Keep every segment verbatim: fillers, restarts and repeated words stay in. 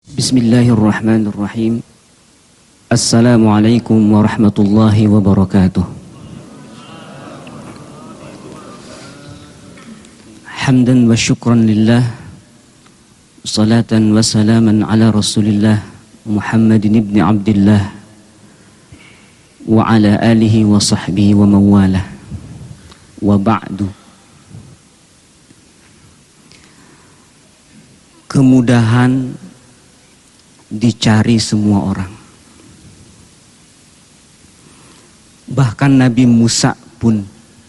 Bismillahirrahmanirrahim. Assalamualaikum warahmatullahi wabarakatuh. Hamdan wa syukran lillah, salatan wa salaman ala rasulillah Muhammadin ibn Abdillah wa ala alihi wa sahbihi wa mawalah. Wa ba'du. Kemudahan dicari semua orang. Bahkan Nabi Musa pun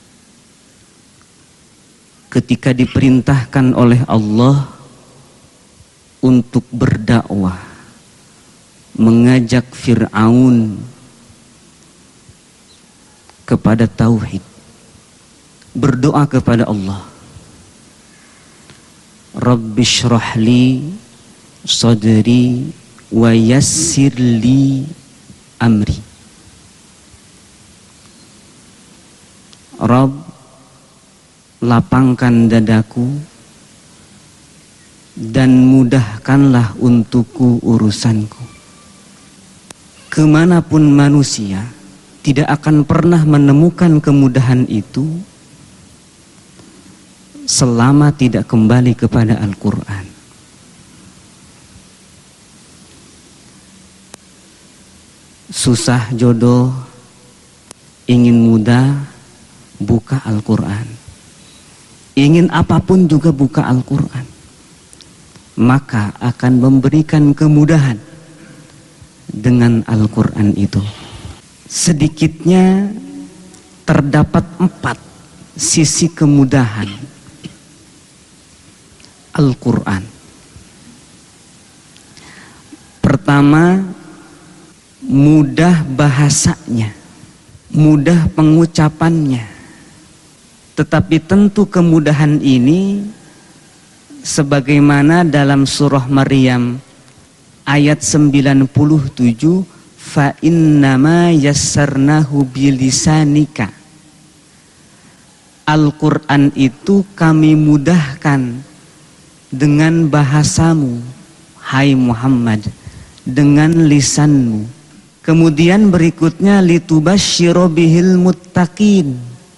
ketika diperintahkan oleh Allah untuk berdakwah, mengajak Fir'aun kepada tauhid, berdoa kepada Allah, Rabbi syrah li sadri wa yassir li amri. Rabb, lapangkan dadaku dan mudahkanlah untukku urusanku. Kemanapun manusia tidak akan pernah menemukan kemudahan itu selama tidak kembali kepada Al-Quran. Susah jodoh, ingin mudah, buka Al-Quran. Ingin apapun juga buka Al-Quran, maka akan memberikan kemudahan dengan Al-Quran itu. Sedikitnya terdapat empat sisi kemudahan Al-Quran. Pertama, mudah bahasanya, mudah pengucapannya. Tetapi tentu kemudahan ini sebagaimana dalam surah Maryam ayat sembilan puluh tujuh, fa innama yassarnahu bilisanika. Al-Quran itu kami mudahkan dengan bahasamu, hai Muhammad, dengan lisanmu. Kemudian berikutnya litubasysyira bihil muttaqin.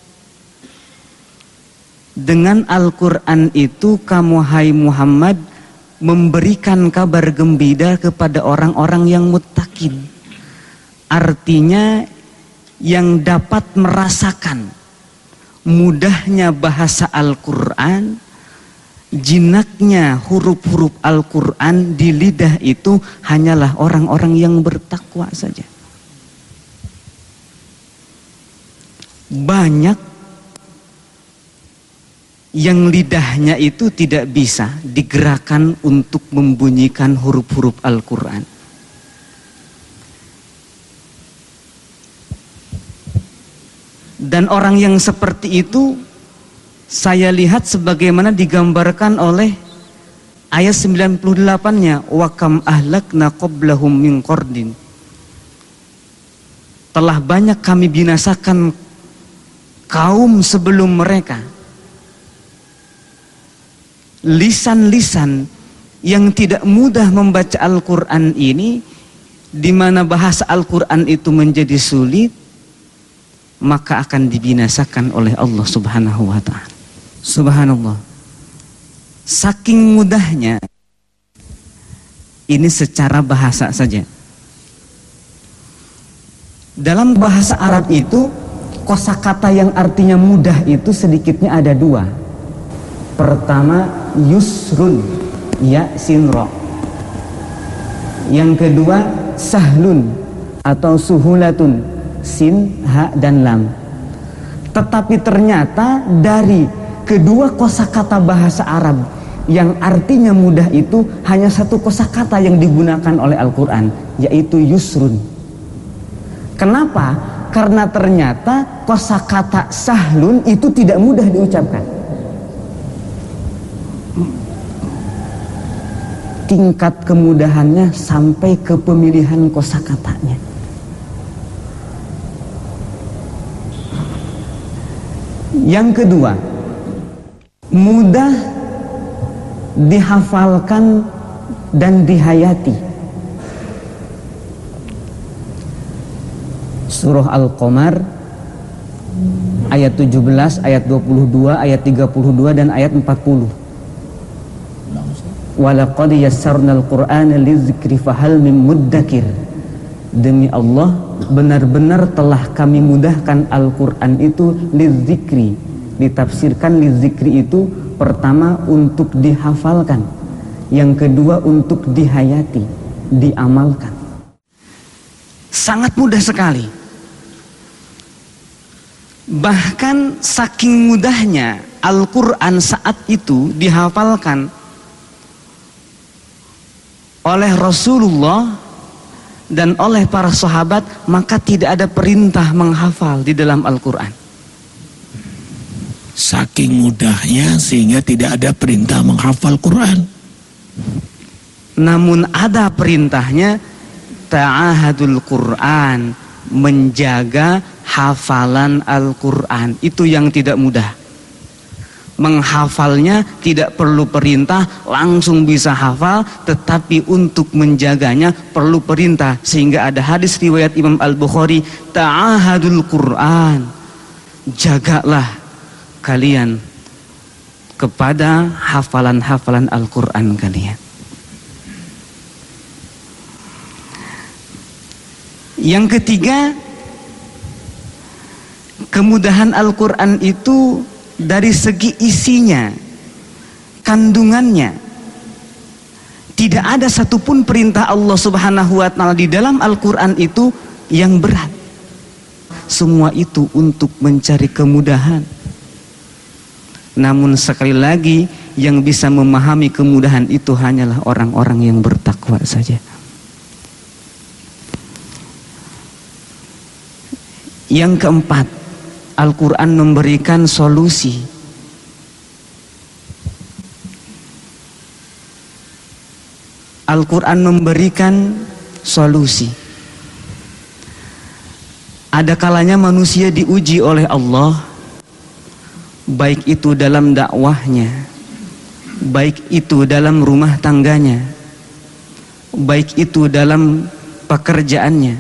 Dengan Al-Quran itu kamu, hai Muhammad, memberikan kabar gembira kepada orang-orang yang muttaqin. Artinya yang dapat merasakan mudahnya bahasa Al-Quran, jinaknya huruf-huruf Al-Quran di lidah itu hanyalah orang-orang yang bertakwa saja. Banyak yang lidahnya itu tidak bisa digerakkan untuk membunyikan huruf-huruf Al-Quran. Dan orang yang seperti itu saya lihat sebagaimana digambarkan oleh ayat sembilan puluh delapan-nya, wa kam ahlakna qablahum min qardin. Telah banyak kami binasakan kaum sebelum mereka. Lisan-lisan yang tidak mudah membaca Al-Quran ini, di mana bahasa Al-Quran itu menjadi sulit, maka akan dibinasakan oleh Allah Subhanahu wa ta'ala. Subhanallah. Saking mudahnya ini secara bahasa saja. Dalam bahasa Arab itu kosakata yang artinya mudah itu sedikitnya ada dua. Pertama yusrun, ya sin ro. Yang kedua sahlun atau suhulatun, sin ha dan lam. Tetapi ternyata dari kedua kosakata bahasa Arab yang artinya mudah itu hanya satu kosakata yang digunakan oleh Al-Quran, yaitu yusrun. Kenapa? Karena ternyata kosakata sahlun itu tidak mudah diucapkan. Tingkat kemudahannya sampai ke pemilihan kosakatanya. Yang kedua, mudah dihafalkan dan dihayati. Surah Al-Qamar ayat tujuh belas, ayat dua puluh dua, ayat tiga puluh dua dan ayat empat puluh. Walaqad yassarnal Qur'ana lidzikri fahal mim muddakir. Demi Allah, benar-benar telah kami mudahkan Al-Qur'an itu lidzikri. Ditafsirkan lidzikri itu pertama untuk dihafalkan, yang kedua untuk dihayati, diamalkan. Sangat mudah sekali. Bahkan saking mudahnya Al-Qur'an saat itu dihafalkan oleh Rasulullah dan oleh para sahabat, maka tidak ada perintah menghafal di dalam Al-Quran. Saking mudahnya sehingga tidak ada perintah menghafal Quran. Namun ada perintahnya, ta'ahadul Quran, menjaga hafalan Al-Quran. Itu yang tidak mudah. Menghafalnya tidak perlu perintah, langsung bisa hafal, tetapi untuk menjaganya perlu perintah. Sehingga ada hadis riwayat Imam Al-Bukhari, ta'ahadul Quran, jagalah kalian kepada hafalan-hafalan Al-Quran kalian. Yang ketiga, kemudahan Al-Quran itu dari segi isinya, kandungannya. Tidak ada satupun perintah Allah Subhanahu wa ta'ala di dalam Al-Quran itu yang berat. Semua itu untuk mencari kemudahan. Namun sekali lagi, yang bisa memahami kemudahan itu hanyalah orang-orang yang bertakwa saja. Yang keempat, Al-Quran memberikan solusi. Al-Quran memberikan solusi. Ada kalanya manusia diuji oleh Allah, baik itu dalam dakwahnya, baik itu dalam rumah tangganya, baik itu dalam pekerjaannya.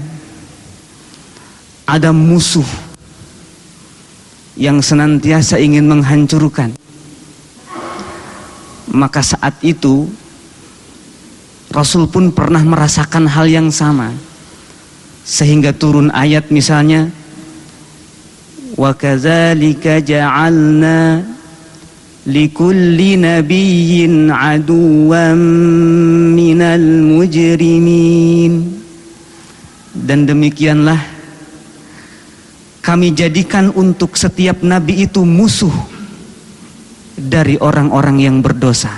Ada musuh yang senantiasa ingin menghancurkan. Maka saat itu Rasul pun pernah merasakan hal yang sama, sehingga turun ayat misalnya, wa kadzalika ja'alna likulli nabiyyin aduwwan minal mujrimin. Dan demikianlah kami jadikan untuk setiap nabi itu musuh dari orang-orang yang berdosa.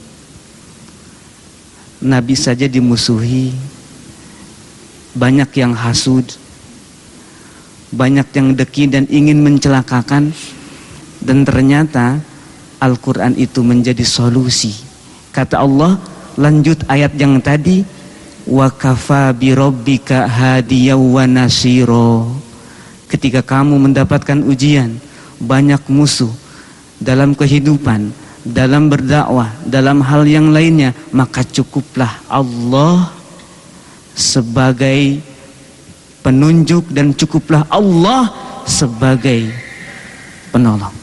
Nabi saja dimusuhi, banyak yang hasud, banyak yang deki dan ingin mencelakakan. Dan ternyata Al-Quran itu menjadi solusi. Kata Allah, lanjut ayat yang tadi, wa kafa bi rabbika hadiyaw wa nasiro. Ketika kamu mendapatkan ujian, banyak musuh dalam kehidupan, dalam berdakwah, dalam hal yang lainnya, maka cukuplah Allah sebagai penunjuk dan cukuplah Allah sebagai penolong.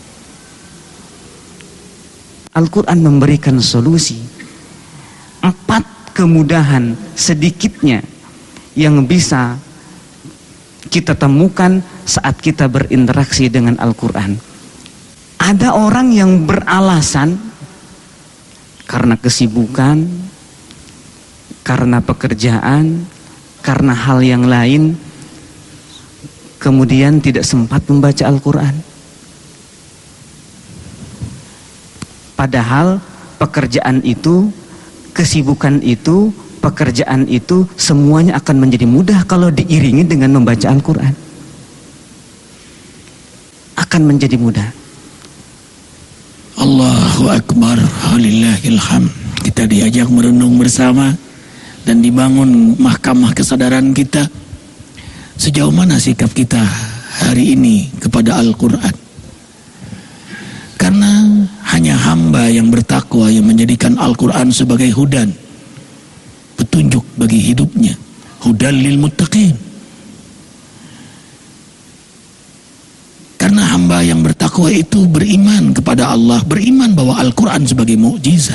Al-Quran memberikan solusi. Empat kemudahan sedikitnya yang bisa kita temukan saat kita berinteraksi dengan Al-Quran. Ada orang yang beralasan karena kesibukan, karena pekerjaan, karena hal yang lain, kemudian tidak sempat membaca Al-Quran. Padahal pekerjaan itu, kesibukan itu, pekerjaan itu semuanya akan menjadi mudah kalau diiringi dengan membaca Al-Quran. Akan menjadi mudah. Allahu Akbar, walillahil hamd. Kita diajak merenung bersama dan dibangun mahkamah kesadaran kita. Sejauh mana sikap kita hari ini kepada Al-Quran? Karena hanya hamba yang bertakwa yang menjadikan Al-Quran sebagai hudan, petunjuk bagi hidupnya. Hudal lil muttaqin. Karena hamba yang bertakwa itu beriman kepada Allah, beriman bahwa Al-Quran sebagai mukjizat.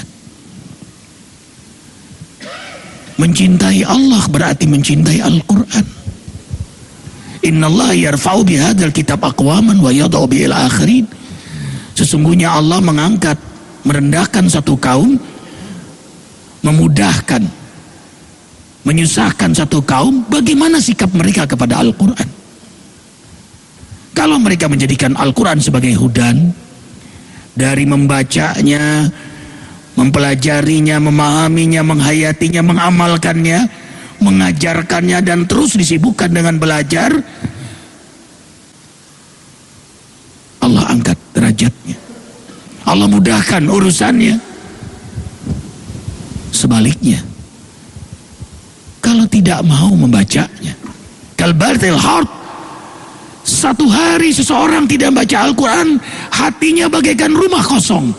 Mencintai Allah berarti mencintai Al-Quran. Innallaha yarfa'u bihadzal kitab aqwaman wa yad'u bil akhirin. Sesungguhnya Allah mengangkat, merendahkan satu kaum, memudahkan, menyusahkan satu kaum. Bagaimana sikap mereka kepada Al-Quran? Kalau mereka menjadikan Al-Quran sebagai hudan, dari membacanya, mempelajarinya, memahaminya, menghayatinya, mengamalkannya, mengajarkannya, dan terus disibukkan dengan belajar, Allah angkat derajatnya, Allah mudahkan urusannya. Sebaliknya, kalau tidak mau membacanya, kalbartil hard, satu hari seseorang tidak membaca Al-Quran, hatinya bagaikan rumah kosong.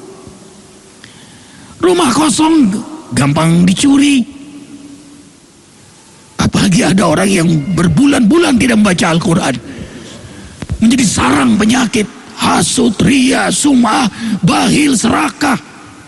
Rumah kosong gampang dicuri. Apalagi ada orang yang berbulan-bulan tidak membaca Al-Quran, menjadi sarang penyakit, hasut, ria, sum'ah, bakhil, serakah.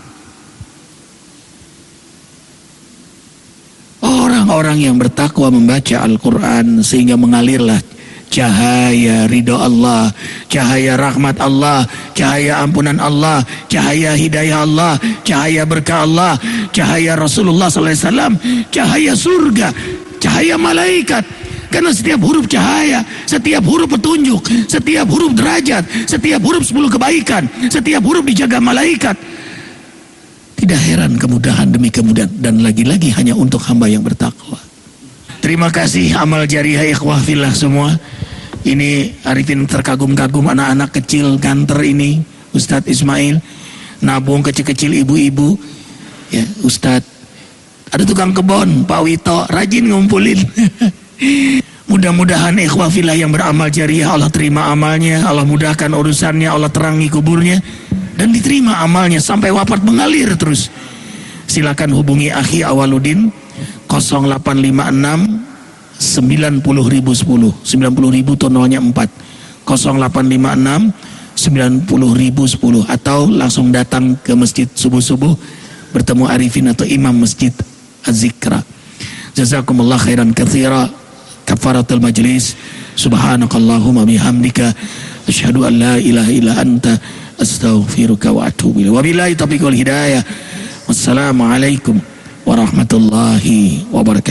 Orang-orang yang bertakwa membaca Al-Quran sehingga mengalirlah cahaya ridho Allah, cahaya rahmat Allah, cahaya ampunan Allah, cahaya hidayah Allah, cahaya berkah Allah, cahaya Rasulullah sallallahu alaihi wasallam, cahaya surga, cahaya malaikat. Karena setiap huruf cahaya, setiap huruf petunjuk, setiap huruf derajat, setiap huruf sepuluh kebaikan, setiap huruf dijaga malaikat. Tidak heran kemudahan demi kemudahan, dan lagi-lagi hanya untuk hamba yang bertakwa. Terima kasih amal jariah ikhwah fillah semua. Ini Arifin terkagum-kagum anak-anak kecil kantor ini. Ustadz Ismail nabung kecil-kecil ibu-ibu. Ya, Ustadz. Ada tukang kebon, Pak Wito, rajin ngumpulin. Mudah-mudahan ikhwah fillah yang beramal jariah, Allah terima amalnya, Allah mudahkan urusannya, Allah terangi kuburnya, dan diterima amalnya sampai wafat mengalir terus. Silakan hubungi Akhi Awaludin nol delapan lima enam sembilan nol ribu sepuluh, sembilan puluh ribu tuh nolnya empat, nol delapan lima enam sembilan nol ribu sepuluh, atau langsung datang ke masjid subuh-subuh bertemu Arifin atau imam masjid Az-Zikra. Jazakumullah khairan katsira. Kafaratul majlis. Subhanakallahumma bihamdika asyhadu an la ilaha illa anta astaghfiruka wa atubu ilaik. Wabillahi taufiq wal hidayah. Wassalamualaikum warahmatullahi wabarakatuh.